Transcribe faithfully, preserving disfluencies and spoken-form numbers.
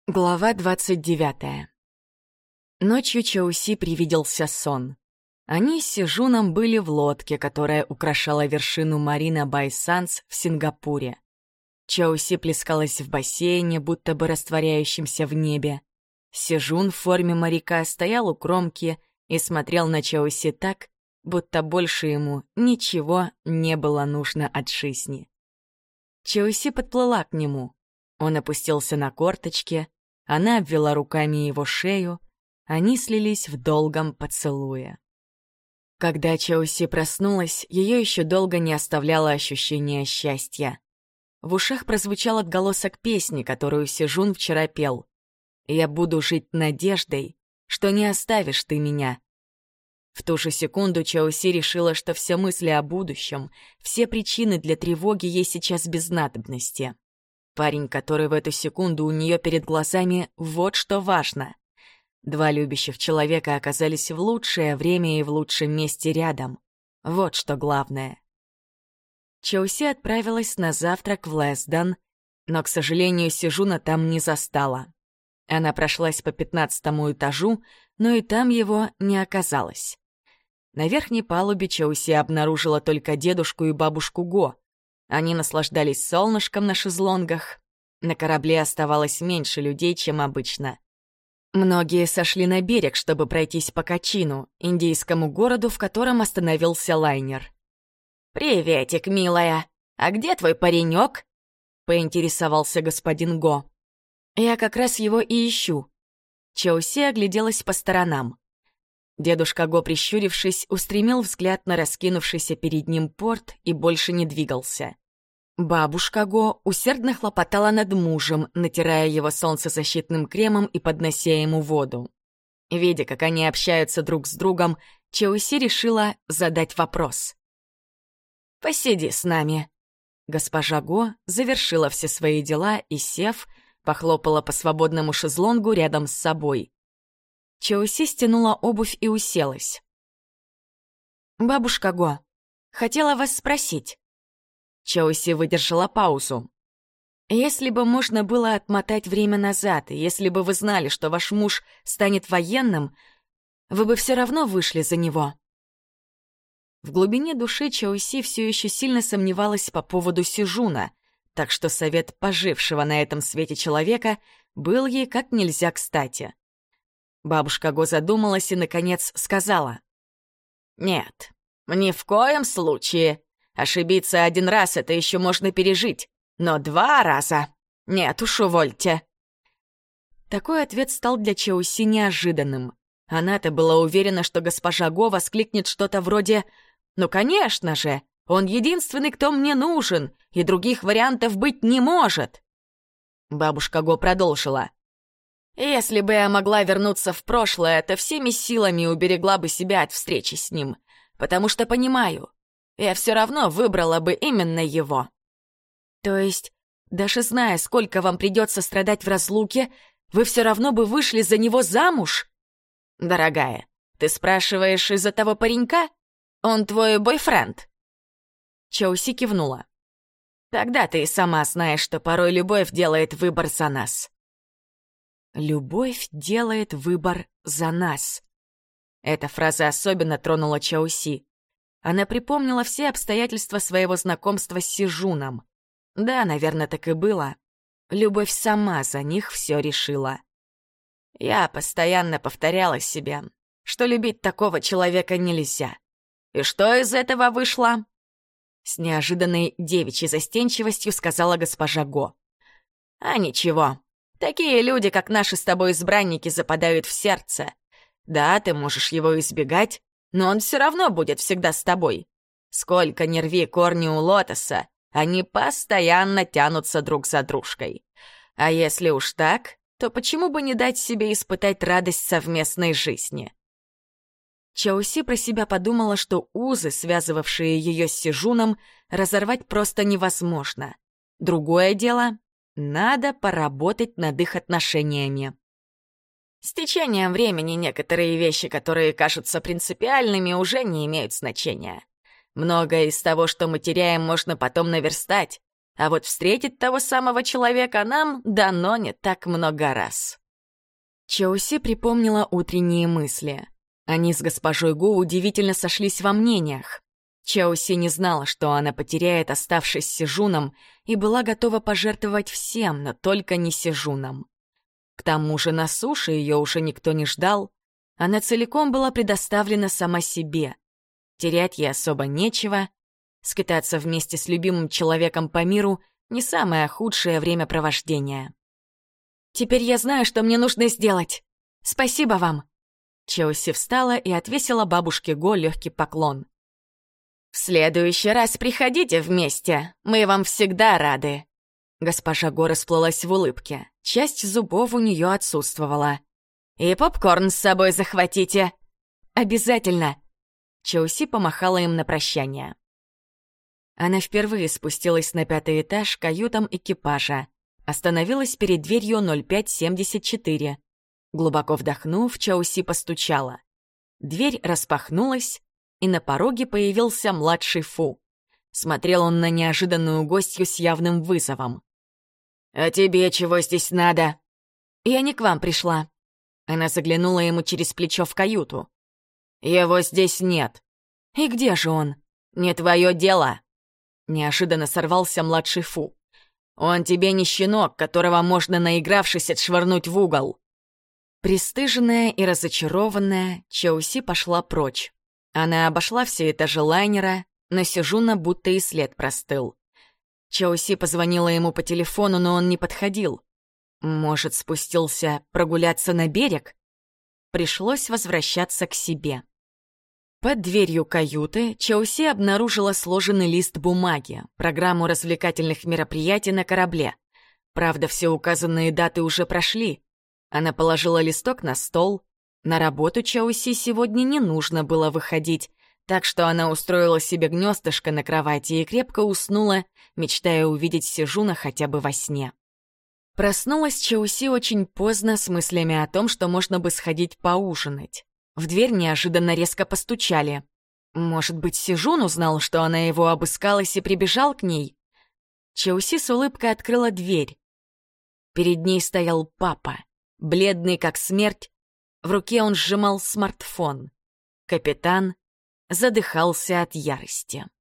Глава двадцать девятая. Ночью Чауси привиделся сон. Они с Сежуном были в лодке, которая украшала вершину Марина Бай Санс в Сингапуре. Чауси плескалась в бассейне, будто бы растворяющемся в небе. Сежун в форме моряка стоял у кромки и смотрел на Чауси так, будто больше ему ничего не было нужно от жизни. Чауси подплыла к нему. Он опустился на корточки. Она обвела руками его шею, они слились в долгом поцелуе. Когда Чауси проснулась, ее еще долго не оставляло ощущение счастья. В ушах прозвучал отголосок песни, которую Сежун вчера пел. «Я буду жить надеждой, что не оставишь ты меня». В ту же секунду Чауси решила, что все мысли о будущем, все причины для тревоги ей сейчас без надобности. Парень, который в эту секунду у нее перед глазами, вот что важно. Два любящих человека оказались в лучшее время и в лучшем месте рядом. Вот что главное. Чауси отправилась на завтрак в Лэсдон, но, к сожалению, Сежуна там не застала. Она прошлась по пятнадцатому этажу, но и там его не оказалось. На верхней палубе Чауси обнаружила только дедушку и бабушку Го. Они наслаждались солнышком на шезлонгах. На корабле оставалось меньше людей, чем обычно. Многие сошли на берег, чтобы пройтись по Качину, индийскому городу, в котором остановился лайнер. «Приветик, милая! А где твой паренек?» — поинтересовался господин Го. «Я как раз его и ищу». Чауси огляделась по сторонам. Дедушка Го, прищурившись, устремил взгляд на раскинувшийся перед ним порт и больше не двигался. Бабушка Го усердно хлопотала над мужем, натирая его солнцезащитным кремом и поднося ему воду. Видя, как они общаются друг с другом, Чауси решила задать вопрос. «Посиди с нами». Госпожа Го завершила все свои дела и, сев, похлопала по свободному шезлонгу рядом с собой. Чауси стянула обувь и уселась. «Бабушка Го, хотела вас спросить». Чауси выдержала паузу. «Если бы можно было отмотать время назад, и если бы вы знали, что ваш муж станет военным, вы бы все равно вышли за него». В глубине души Чауси все еще сильно сомневалась по поводу Сежуна, так что совет пожившего на этом свете человека был ей как нельзя кстати. Бабушка Го задумалась и, наконец, сказала. «Нет, ни в коем случае. Ошибиться один раз — это еще можно пережить, но два раза? Нет уж, увольте». Такой ответ стал для Чауси неожиданным. Она-то была уверена, что госпожа Го воскликнет что-то вроде «Ну, конечно же, он единственный, кто мне нужен, и других вариантов быть не может». Бабушка Го продолжила. «Если бы я могла вернуться в прошлое, то всеми силами уберегла бы себя от встречи с ним, потому что понимаю, я все равно выбрала бы именно его». «То есть, даже зная, сколько вам придется страдать в разлуке, вы все равно бы вышли за него замуж?» «Дорогая, ты спрашиваешь из-за того паренька? Он твой бойфренд?» Чауси кивнула. «Тогда ты и сама знаешь, что порой любовь делает выбор за нас». «Любовь делает выбор за нас». Эта фраза особенно тронула Чауси. Она припомнила все обстоятельства своего знакомства с Сежуном. Да, наверное, так и было. Любовь сама за них все решила. Я постоянно повторяла себе, что любить такого человека нельзя. И что из этого вышло? С неожиданной девичьей застенчивостью сказала госпожа Го. А ничего. Такие люди, как наши с тобой избранники, западают в сердце. Да, ты можешь его избегать, но он все равно будет всегда с тобой. Сколько ни рви корни у лотоса, они постоянно тянутся друг за дружкой. А если уж так, то почему бы не дать себе испытать радость совместной жизни? Чауси про себя подумала, что узы, связывавшие ее с Сежуном, разорвать просто невозможно. Другое дело — надо поработать над их отношениями. С течением времени некоторые вещи, которые кажутся принципиальными, уже не имеют значения. Многое из того, что мы теряем, можно потом наверстать, А вот встретить того самого человека нам дано не так много раз. Чоуси припомнила утренние мысли. Они с госпожой Гу удивительно сошлись во мнениях. Чоуси не знала, что она потеряет, оставшись с Сижуном, и была готова пожертвовать всем, но только не Сижуном. К тому же на суше ее уже никто не ждал. Она целиком была предоставлена сама себе. Терять ей особо нечего. Скитаться вместе с любимым человеком по миру — не самое худшее времяпровождение. «Теперь я знаю, что мне нужно сделать. Спасибо вам!» Чоуси встала и отвесила бабушке Го легкий поклон. «В следующий раз приходите вместе, мы вам всегда рады!» Госпожа Го расплылась в улыбке. Часть зубов у нее отсутствовала. «И попкорн с собой захватите!» «Обязательно!» Чоуси помахала им на прощание. Она впервые спустилась на пятый этаж каютам экипажа. Остановилась перед дверью ноль пять семьдесят четыре. Глубоко вдохнув, Чоуси постучала. Дверь распахнулась, и на пороге появился младший Фу. Смотрел он на неожиданную гостью с явным вызовом. «А тебе чего здесь надо?» «Я не к вам пришла». Она заглянула ему через плечо в каюту. «Его здесь нет». «И где же он?» «Не твое дело». Неожиданно сорвался младший Фу. «Он тебе не щенок, которого можно, наигравшись, отшвырнуть в угол». Пристыженная и разочарованная, Чоуси пошла прочь. Она обошла все этажи лайнера, но Сижуна будто и след простыл. Чоуси позвонила ему по телефону, но он не подходил. Может, спустился прогуляться на берег? Пришлось возвращаться к себе. Под дверью каюты Чоуси обнаружила сложенный лист бумаги, программу развлекательных мероприятий на корабле. Правда, все указанные даты уже прошли. Она положила листок на стол. На работу Чоуси сегодня не нужно было выходить, так что она устроила себе гнездышко на кровати и крепко уснула, мечтая увидеть Сижуна хотя бы во сне. Проснулась Чоуси очень поздно с мыслями о том, что можно бы сходить поужинать. В дверь неожиданно резко постучали. Может быть, Сижун узнал, что она его обыскалась и прибежал к ней? Чоуси с улыбкой открыла дверь. Перед ней стоял папа, бледный как смерть. В руке он сжимал смартфон. Капитан задыхался от ярости.